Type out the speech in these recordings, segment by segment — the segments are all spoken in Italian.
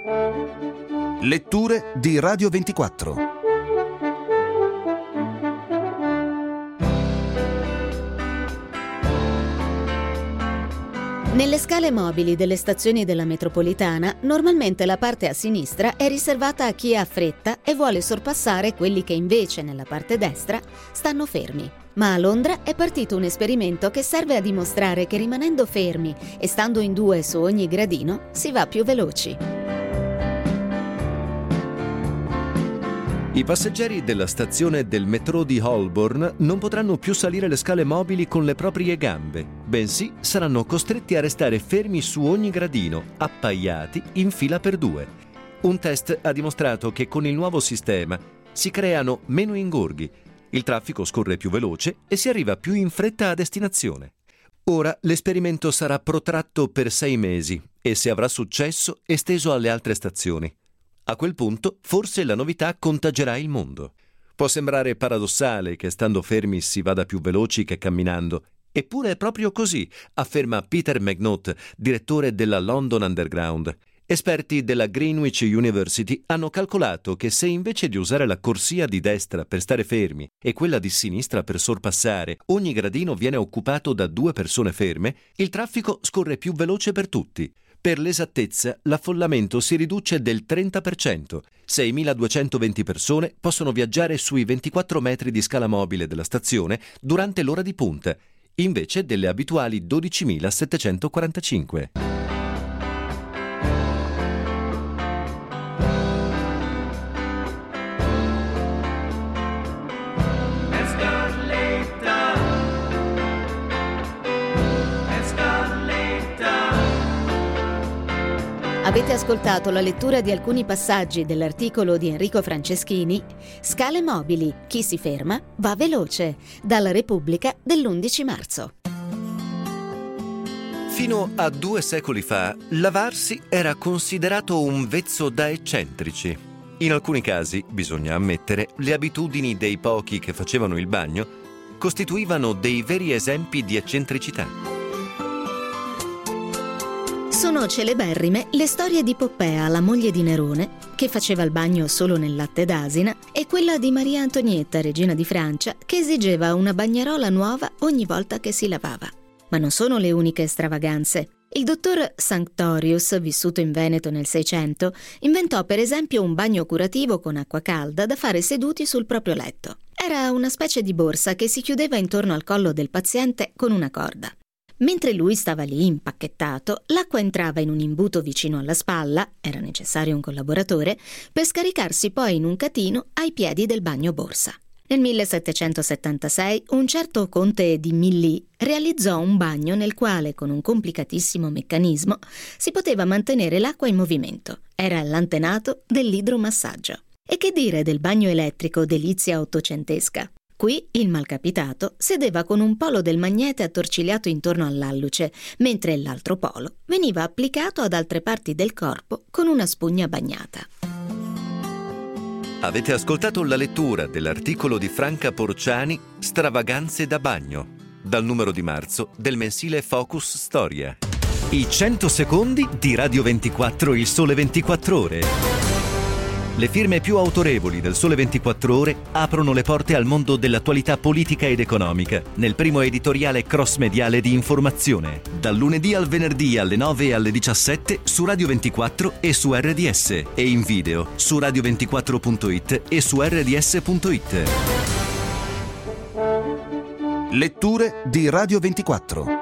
Letture di Radio 24. Nelle scale mobili delle stazioni della metropolitana, normalmente la parte a sinistra è riservata a chi ha fretta e vuole sorpassare quelli che invece, nella parte destra, stanno fermi. Ma a Londra è partito un esperimento che serve a dimostrare che rimanendo fermi e stando in due su ogni gradino si va più veloci. I passeggeri della stazione del metro di Holborn non potranno più salire le scale mobili con le proprie gambe, bensì saranno costretti a restare fermi su ogni gradino, appaiati in fila per due. Un test ha dimostrato che con il nuovo sistema si creano meno ingorghi, il traffico scorre più veloce e si arriva più in fretta a destinazione. Ora l'esperimento sarà protratto per 6 mesi e, se avrà successo, esteso alle altre stazioni. A quel punto, forse la novità contagerà il mondo. Può sembrare paradossale che stando fermi si vada più veloci che camminando, eppure è proprio così, afferma Peter McNaught, direttore della London Underground. Esperti della Greenwich University hanno calcolato che se invece di usare la corsia di destra per stare fermi e quella di sinistra per sorpassare, ogni gradino viene occupato da 2 persone ferme, il traffico scorre più veloce per tutti. Per l'esattezza, l'affollamento si riduce del 30%. 6.220 persone possono viaggiare sui 24 metri di scala mobile della stazione durante l'ora di punta, invece delle abituali 12.745. Avete ascoltato la lettura di alcuni passaggi dell'articolo di Enrico Franceschini Scale mobili, chi si ferma va veloce, dalla Repubblica dell'11 marzo. Fino a 2 secoli fa, lavarsi era considerato un vezzo da eccentrici. In alcuni casi, bisogna ammettere, le abitudini dei pochi che facevano il bagno costituivano dei veri esempi di eccentricità. Sono celeberrime le storie di Poppea, la moglie di Nerone, che faceva il bagno solo nel latte d'asina, e quella di Maria Antonietta, regina di Francia, che esigeva una bagnarola nuova ogni volta che si lavava. Ma non sono le uniche stravaganze. Il dottor Sanctorius, vissuto in Veneto nel 600, inventò per esempio un bagno curativo con acqua calda da fare seduti sul proprio letto. Era una specie di borsa che si chiudeva intorno al collo del paziente con una corda. Mentre lui stava lì impacchettato, l'acqua entrava in un imbuto vicino alla spalla, era necessario un collaboratore, per scaricarsi poi in un catino ai piedi del bagno borsa. Nel 1776 un certo conte di Milly realizzò un bagno nel quale, con un complicatissimo meccanismo, si poteva mantenere l'acqua in movimento. Era l'antenato dell'idromassaggio. E che dire del bagno elettrico delizia ottocentesca? Qui il malcapitato sedeva con un polo del magnete attorcigliato intorno all'alluce, mentre l'altro polo veniva applicato ad altre parti del corpo con una spugna bagnata. Avete ascoltato la lettura dell'articolo di Franca Porciani Stravaganze da bagno, dal numero di marzo del mensile Focus Storia. I 100 secondi di Radio 24 Il Sole 24 Ore. Le firme più autorevoli del Sole 24 Ore aprono le porte al mondo dell'attualità politica ed economica, nel primo editoriale cross-mediale di informazione, dal lunedì al venerdì alle 9 e alle 17 su Radio 24 e su RDS, e in video su radio24.it e su rds.it. Letture di Radio 24.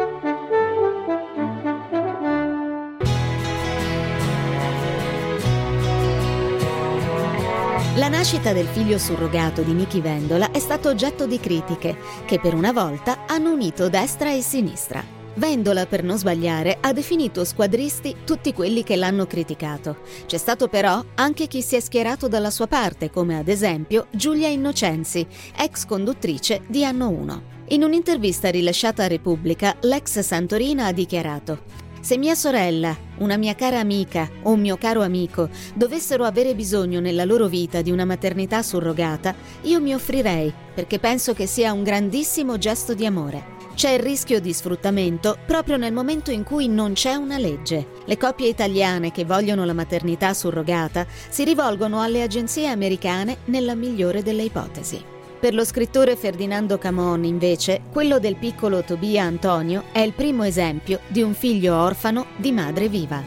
La nascita del figlio surrogato di Nichi Vendola è stato oggetto di critiche, che per una volta hanno unito destra e sinistra. Vendola, per non sbagliare, ha definito squadristi tutti quelli che l'hanno criticato. C'è stato però anche chi si è schierato dalla sua parte, come ad esempio Giulia Innocenzi, ex conduttrice di Anno 1. In un'intervista rilasciata a Repubblica, l'ex Santorina ha dichiarato: se mia sorella, una mia cara amica o un mio caro amico dovessero avere bisogno nella loro vita di una maternità surrogata, io mi offrirei, perché penso che sia un grandissimo gesto di amore. C'è il rischio di sfruttamento proprio nel momento in cui non c'è una legge. Le coppie italiane che vogliono la maternità surrogata si rivolgono alle agenzie americane nella migliore delle ipotesi. Per lo scrittore Ferdinando Camon, invece, quello del piccolo Tobia Antonio è il primo esempio di un figlio orfano di madre viva.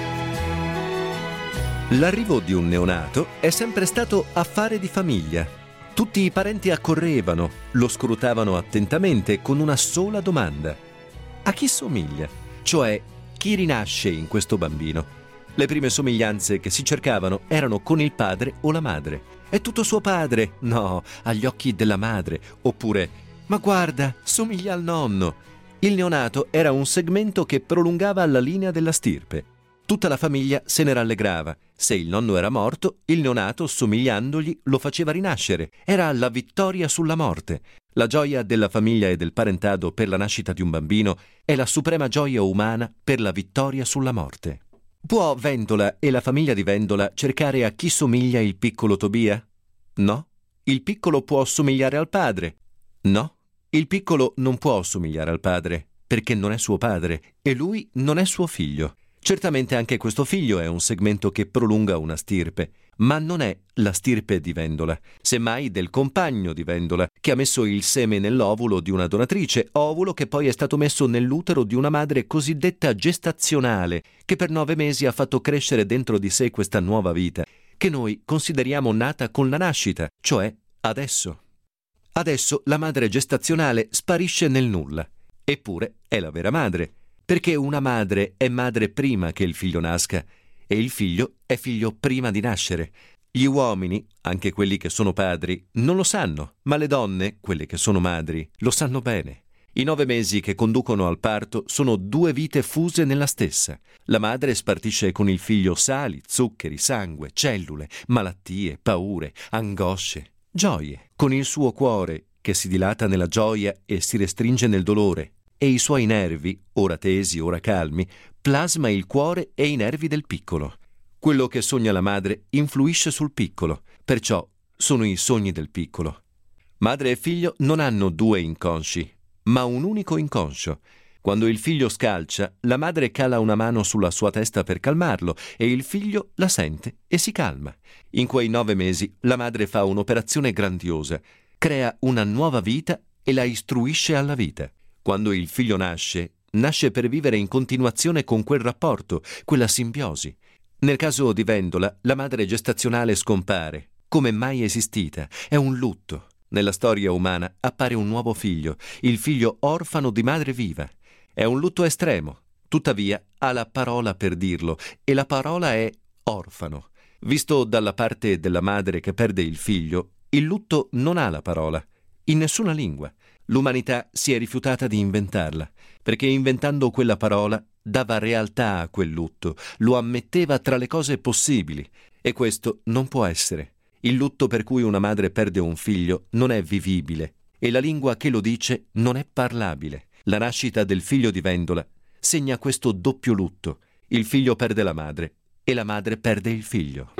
L'arrivo di un neonato è sempre stato affare di famiglia. Tutti i parenti accorrevano, lo scrutavano attentamente con una sola domanda: a chi somiglia? Cioè, chi rinasce in questo bambino? Le prime somiglianze che si cercavano erano con il padre o la madre. È tutto suo padre? No, agli occhi della madre. Oppure, ma guarda, somiglia al nonno. Il neonato era un segmento che prolungava la linea della stirpe. Tutta la famiglia se ne rallegrava. Se il nonno era morto, il neonato, somigliandogli, lo faceva rinascere. Era la vittoria sulla morte. La gioia della famiglia e del parentado per la nascita di un bambino è la suprema gioia umana per la vittoria sulla morte. Può Vendola e la famiglia di Vendola cercare a chi somiglia il piccolo Tobia? No. Il piccolo può somigliare al padre? No. Il piccolo non può somigliare al padre, perché non è suo padre e lui non è suo figlio. Certamente anche questo figlio è un segmento che prolunga una stirpe, ma non è la stirpe di Vendola, semmai del compagno di Vendola, che ha messo il seme nell'ovulo di una donatrice, ovulo che poi è stato messo nell'utero di una madre cosiddetta gestazionale, che per 9 mesi ha fatto crescere dentro di sé questa nuova vita, che noi consideriamo nata con la nascita, cioè adesso. Adesso la madre gestazionale sparisce nel nulla, eppure è la vera madre, perché una madre è madre prima che il figlio nasca e il figlio è figlio prima di nascere. Gli uomini, anche quelli che sono padri, non lo sanno, ma le donne, quelle che sono madri, lo sanno bene. I 9 mesi che conducono al parto sono 2 vite fuse nella stessa. La madre spartisce con il figlio sali, zuccheri, sangue, cellule, malattie, paure, angosce, gioie. Con il suo cuore, che si dilata nella gioia e si restringe nel dolore, e i suoi nervi, ora tesi, ora calmi, plasma il cuore e i nervi del piccolo. Quello che sogna la madre influisce sul piccolo, perciò sono i sogni del piccolo. Madre e figlio non hanno 2 inconsci, ma un unico inconscio. Quando il figlio scalcia, la madre cala una mano sulla sua testa per calmarlo e il figlio la sente e si calma. In quei 9 mesi la madre fa un'operazione grandiosa, crea una nuova vita e la istruisce alla vita. Quando il figlio nasce, nasce per vivere in continuazione con quel rapporto, quella simbiosi. Nel caso di Vendola, la madre gestazionale scompare, come mai esistita. È un lutto. Nella storia umana appare un nuovo figlio, il figlio orfano di madre viva. È un lutto estremo, tuttavia ha la parola per dirlo, e la parola è orfano. Visto dalla parte della madre che perde il figlio, il lutto non ha la parola, in nessuna lingua. L'umanità si è rifiutata di inventarla, perché inventando quella parola dava realtà a quel lutto, lo ammetteva tra le cose possibili, e questo non può essere. Il lutto per cui una madre perde un figlio non è vivibile, e la lingua che lo dice non è parlabile. La nascita del figlio di Vendola segna questo doppio lutto. Il figlio perde la madre e la madre perde il figlio.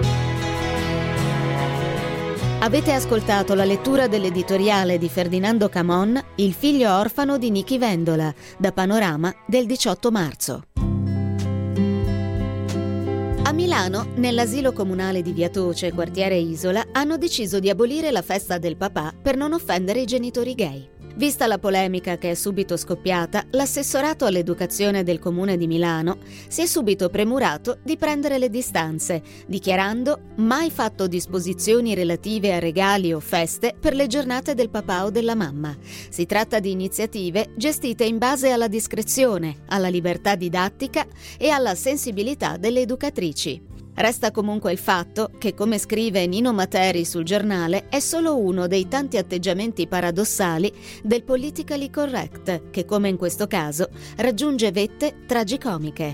Avete ascoltato la lettura dell'editoriale di Ferdinando Camon, Il figlio orfano di Nichi Vendola, da Panorama del 18 marzo. A Milano, nell'asilo comunale di Via Toce, quartiere Isola, hanno deciso di abolire la festa del papà per non offendere i genitori gay. Vista la polemica che è subito scoppiata, l'assessorato all'educazione del Comune di Milano si è subito premurato di prendere le distanze, dichiarando mai fatto disposizioni relative a regali o feste per le giornate del papà o della mamma. Si tratta di iniziative gestite in base alla discrezione, alla libertà didattica e alla sensibilità delle educatrici. Resta comunque il fatto che, come scrive Nino Materi sul giornale, è solo uno dei tanti atteggiamenti paradossali del politically correct che, come in questo caso, raggiunge vette tragicomiche.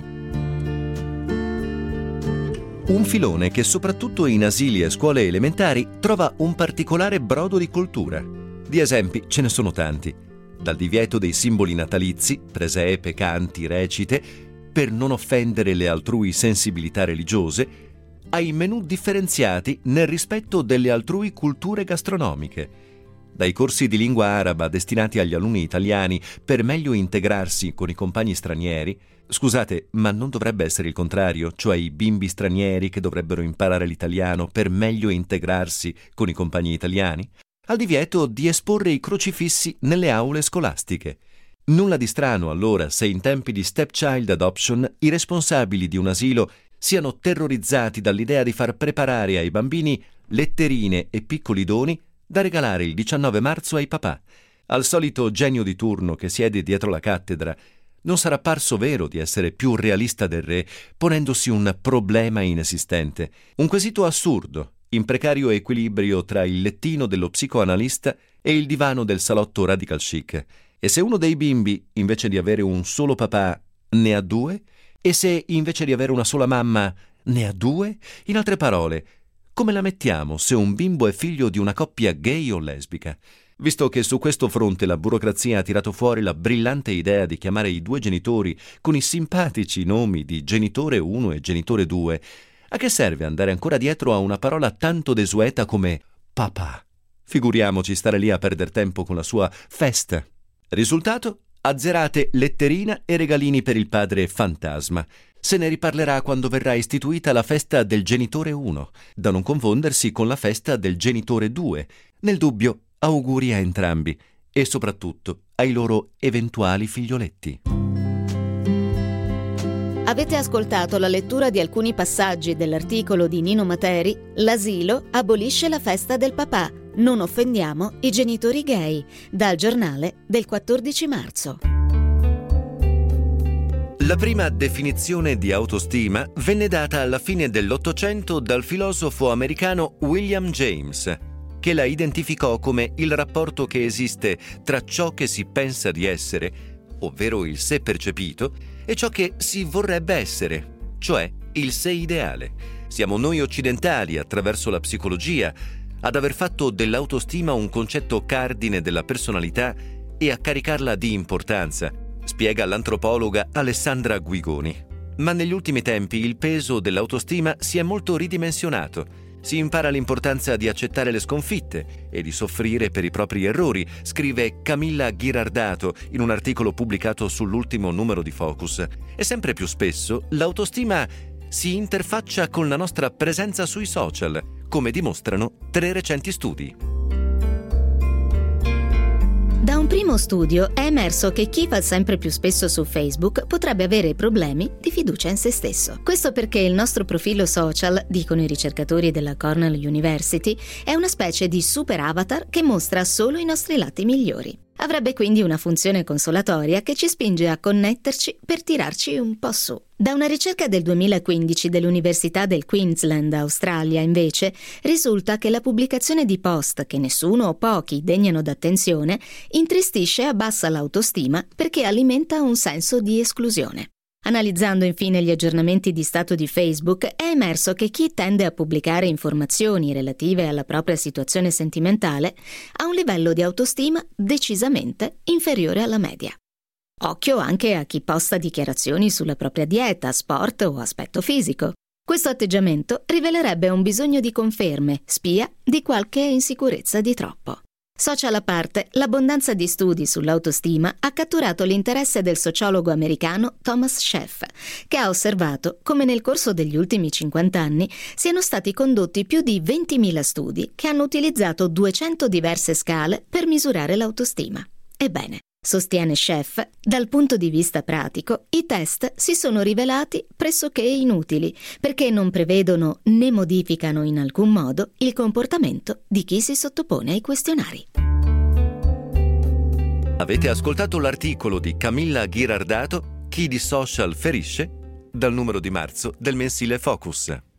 Un filone che soprattutto in asili e scuole elementari trova un particolare brodo di cultura. Di esempi ce ne sono tanti. Dal divieto dei simboli natalizi, presepe, canti, recite, per non offendere le altrui sensibilità religiose, ai menù differenziati nel rispetto delle altrui culture gastronomiche. dai corsi di lingua araba destinati agli alunni italiani per meglio integrarsi con i compagni stranieri. Scusate, ma non dovrebbe essere il contrario, cioè i bimbi stranieri che dovrebbero imparare l'italiano per meglio integrarsi con i compagni italiani? Al divieto di esporre i crocifissi nelle aule scolastiche. Nulla di strano, allora, se in tempi di stepchild adoption i responsabili di un asilo siano terrorizzati dall'idea di far preparare ai bambini letterine e piccoli doni da regalare il 19 marzo ai papà. Al solito genio di turno che siede dietro la cattedra non sarà parso vero di essere più realista del re, ponendosi un problema inesistente, un quesito assurdo, in precario equilibrio tra il lettino dello psicoanalista e il divano del salotto radical chic. E se uno dei bimbi, invece di avere un solo papà, ne ha due? E se invece di avere una sola mamma, ne ha due? In altre parole, come la mettiamo se un bimbo è figlio di una coppia gay o lesbica? Visto che su questo fronte la burocrazia ha tirato fuori la brillante idea di chiamare i due genitori con i simpatici nomi di genitore 1 e genitore 2, a che serve andare ancora dietro a una parola tanto desueta come papà? Figuriamoci stare lì a perdere tempo con la sua festa. Risultato? Azzerate letterina e regalini per il padre fantasma. Se ne riparlerà quando verrà istituita la festa del genitore 1, da non confondersi con la festa del genitore 2. Nel dubbio, auguri a entrambi e soprattutto ai loro eventuali figlioletti. Avete ascoltato la lettura di alcuni passaggi dell'articolo di Nino Materi "L'asilo abolisce la festa del papà. Non offendiamo i genitori gay", dal Giornale del 14 marzo. La prima definizione di autostima venne data alla fine dell'Ottocento dal filosofo americano William James, che la identificò come il rapporto che esiste tra ciò che si pensa di essere, ovvero il sé percepito, e ciò che si vorrebbe essere, cioè il sé ideale. Siamo noi occidentali, attraverso la psicologia, ad aver fatto dell'autostima un concetto cardine della personalità e a caricarla di importanza, spiega l'antropologa Alessandra Guigoni. Ma negli ultimi tempi il peso dell'autostima si è molto ridimensionato. Si impara l'importanza di accettare le sconfitte e di soffrire per i propri errori, scrive Camilla Ghirardato in un articolo pubblicato sull'ultimo numero di Focus. E sempre più spesso l'autostima si interfaccia con la nostra presenza sui social, come dimostrano 3 recenti studi. Da un primo studio è emerso che chi va sempre più spesso su Facebook potrebbe avere problemi di fiducia in se stesso. Questo perché il nostro profilo social, dicono i ricercatori della Cornell University, è una specie di super avatar che mostra solo i nostri lati migliori. Avrebbe quindi una funzione consolatoria che ci spinge a connetterci per tirarci un po' su. Da una ricerca del 2015 dell'Università del Queensland, Australia, invece, risulta che la pubblicazione di post che nessuno o pochi degnano d'attenzione intristisce e abbassa l'autostima perché alimenta un senso di esclusione. Analizzando infine gli aggiornamenti di stato di Facebook, è emerso che chi tende a pubblicare informazioni relative alla propria situazione sentimentale ha un livello di autostima decisamente inferiore alla media. Occhio anche a chi posta dichiarazioni sulla propria dieta, sport o aspetto fisico. Questo atteggiamento rivelerebbe un bisogno di conferme, spia di qualche insicurezza di troppo. Social a parte, l'abbondanza di studi sull'autostima ha catturato l'interesse del sociologo americano Thomas Scheff, che ha osservato come nel corso degli ultimi 50 anni siano stati condotti più di 20.000 studi che hanno utilizzato 200 diverse scale per misurare l'autostima. Ebbene, sostiene Scheff, dal punto di vista pratico, i test si sono rivelati pressoché inutili, perché non prevedono né modificano in alcun modo il comportamento di chi si sottopone ai questionari. Avete ascoltato l'articolo di Camilla Ghirardato, Chi di social ferisce, dal numero di marzo del mensile Focus.